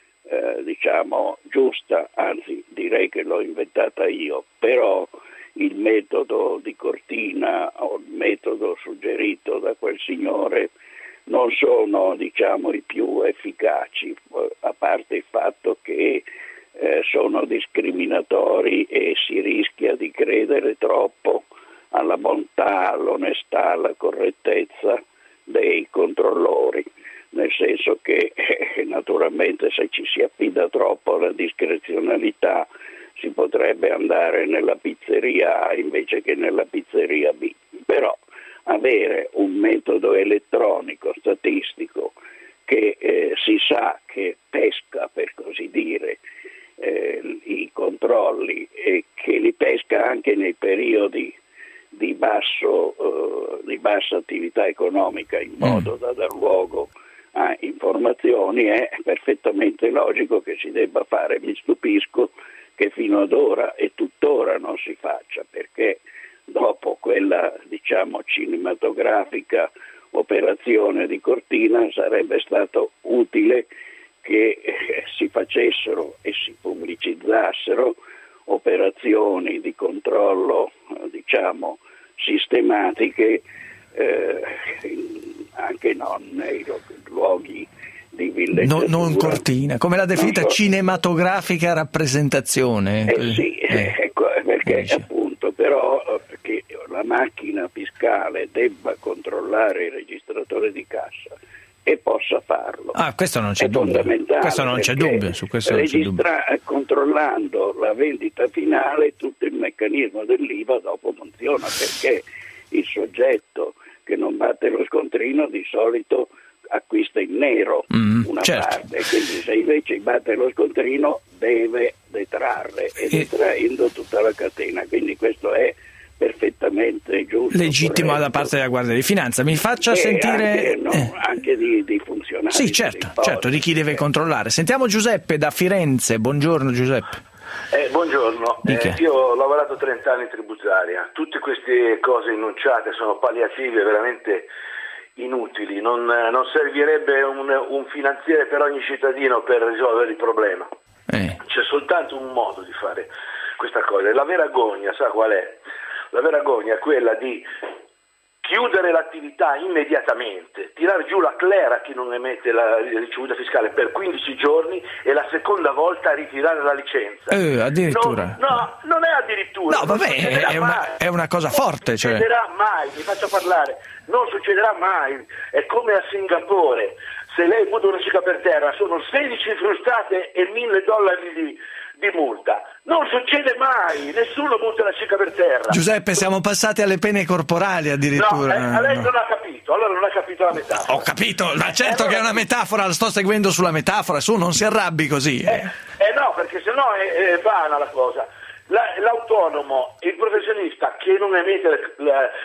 giusta, anzi direi che l'ho inventata io, però il metodo di Cortina o il metodo suggerito da quel signore non sono, i più efficaci, a parte il fatto che sono discriminatori e si rischia di credere troppo alla bontà, all'onestà, alla correttezza dei controllori, nel senso che naturalmente se ci si affida troppo alla discrezionalità si potrebbe andare nella pizzeria A invece che nella pizzeria B, però avere un metodo elettronico statistico che si sa che pesca, per così dire, i controlli e che li pesca anche nei periodi di bassa attività economica in modo da dar luogo a informazioni, è perfettamente logico che si debba fare. Mi stupisco che fino ad ora e tuttora non si faccia, perché dopo quella cinematografica operazione di Cortina sarebbe stato utile che si facessero e si pubblicizzassero operazioni di controllo sistematiche anche non nei luoghi di villeggiatura. Non Cortina, come l'ha definita cinematografica rappresentazione. Ecco, perché appunto però che la macchina fiscale debba controllare il registratore di cassa e possa farlo. Questo non c'è dubbio. Questo non c'è dubbio, su questo non c'è dubbio. Controllando la vendita finale, tutto il meccanismo dell'IVA dopo funziona, perché il soggetto che non batte lo scontrino di solito acquista in nero una parte, quindi se invece batte lo scontrino deve detrarre e detraendo tutta la catena, quindi questo è perfettamente giusto, legittimo corretto. Da parte della Guardia di Finanza. Mi faccia sentire anche di funzionari. Sì, certo, di chi deve controllare. Sentiamo Giuseppe da Firenze. Buongiorno Giuseppe. Buongiorno, io ho lavorato 30 anni in tributaria. Tutte queste cose enunciate sono palliative veramente inutili, non servirebbe un finanziere per ogni cittadino per risolvere il problema. C'è soltanto un modo di fare questa cosa. La vergogna, sa qual è? La vergogna è quella di chiudere l'attività immediatamente, tirare giù la CLERA a chi non emette la ricevuta fiscale per 15 giorni e la seconda volta ritirare la licenza. Addirittura? No, non è addirittura. No, vabbè, è una cosa forte. Non succederà mai, mi faccio parlare, non succederà mai. È come a Singapore, se lei butta una cicca per terra sono 16 frustate e $1.000 di multa. Non succede mai, nessuno butta la cicca per terra. Giuseppe, siamo passati alle pene corporali addirittura. No, lei non ha capito, allora non ha capito la metafora. Ho capito, ma certo che è una metafora, la sto seguendo sulla metafora, su, non si arrabbi così. No, perché sennò è vana la cosa. L'autonomo, il professionista che non emette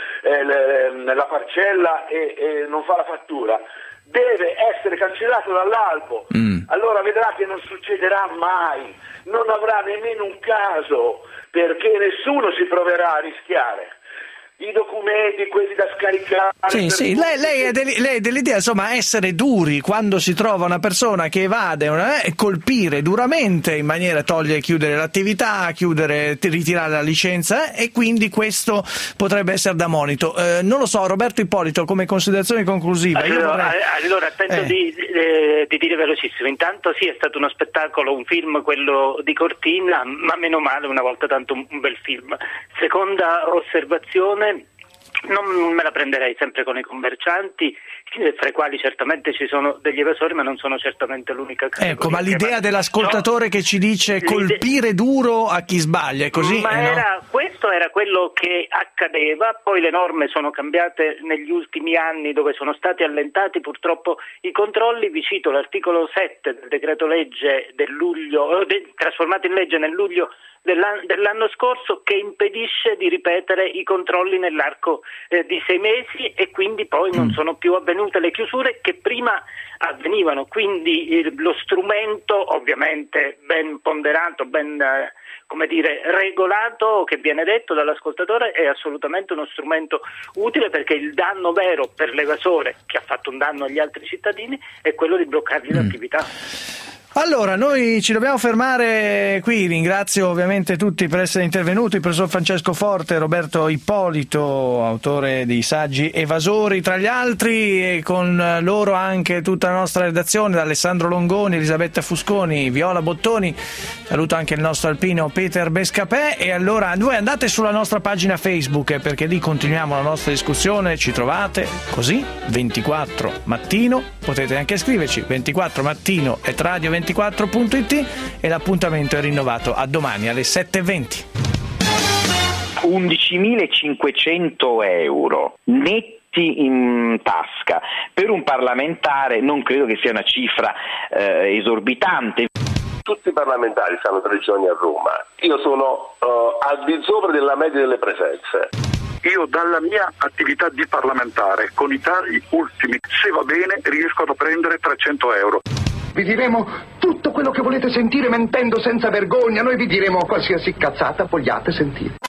la parcella e non fa la fattura deve essere cancellato dall'albo. Allora vedrà che non succederà mai, non avrà nemmeno un caso, perché nessuno si proverà a rischiare. I documenti, quelli da scaricare. Sì, lei è dell'idea, insomma, essere duri quando si trova una persona che evade, colpire duramente in maniera chiudere l'attività, ritirare la licenza, e quindi questo potrebbe essere da monito. Non lo so, Roberto Ippolito, come considerazione conclusiva. Allora penso di dire velocissimo. Intanto sì, è stato uno spettacolo, un film quello di Cortina, ma meno male, una volta tanto un bel film. Seconda osservazione, non me la prenderei sempre con i commercianti, fra i quali certamente ci sono degli evasori, ma non sono certamente l'unica categoria. Ecco, ma l'idea dell'ascoltatore che ci dice colpire duro a chi sbaglia, è così? Ma questo era quello che accadeva, poi le norme sono cambiate negli ultimi anni, dove sono stati allentati purtroppo i controlli. Vi cito l'articolo 7 del decreto legge del luglio, trasformato in legge nel luglio dell'anno scorso, che impedisce di ripetere i controlli nell'arco di 6 mesi, e quindi poi non sono più avvenute le chiusure che prima avvenivano. Quindi lo strumento, ovviamente ben ponderato, ben regolato, che viene detto dall'ascoltatore, è assolutamente uno strumento utile, perché il danno vero per l'evasore, che ha fatto un danno agli altri cittadini, è quello di bloccargli l'attività. Allora, noi ci dobbiamo fermare qui. Ringrazio ovviamente tutti per essere intervenuti, il professor Francesco Forte, Roberto Ippolito, autore di saggi Evasori tra gli altri, e con loro anche tutta la nostra redazione, da Alessandro Longoni, Elisabetta Fusconi, Viola Bottoni. Saluto anche il nostro alpino Peter Bescapè. E allora voi andate sulla nostra pagina Facebook, perché lì continuiamo la nostra discussione, ci trovate così, 24 mattino, potete anche scriverci 24mattino@radio24.it, e l'appuntamento è rinnovato a domani alle 7:20. 11.500 euro netti in tasca per un parlamentare non credo che sia una cifra esorbitante. Tutti i parlamentari stanno 3 giorni a Roma, io sono al di sopra della media delle presenze. Io dalla mia attività di parlamentare, con i tagli ultimi, se va bene riesco a prendere 300 euro. Vi diremo tutto quello che volete sentire mentendo senza vergogna, noi vi diremo qualsiasi cazzata vogliate sentire.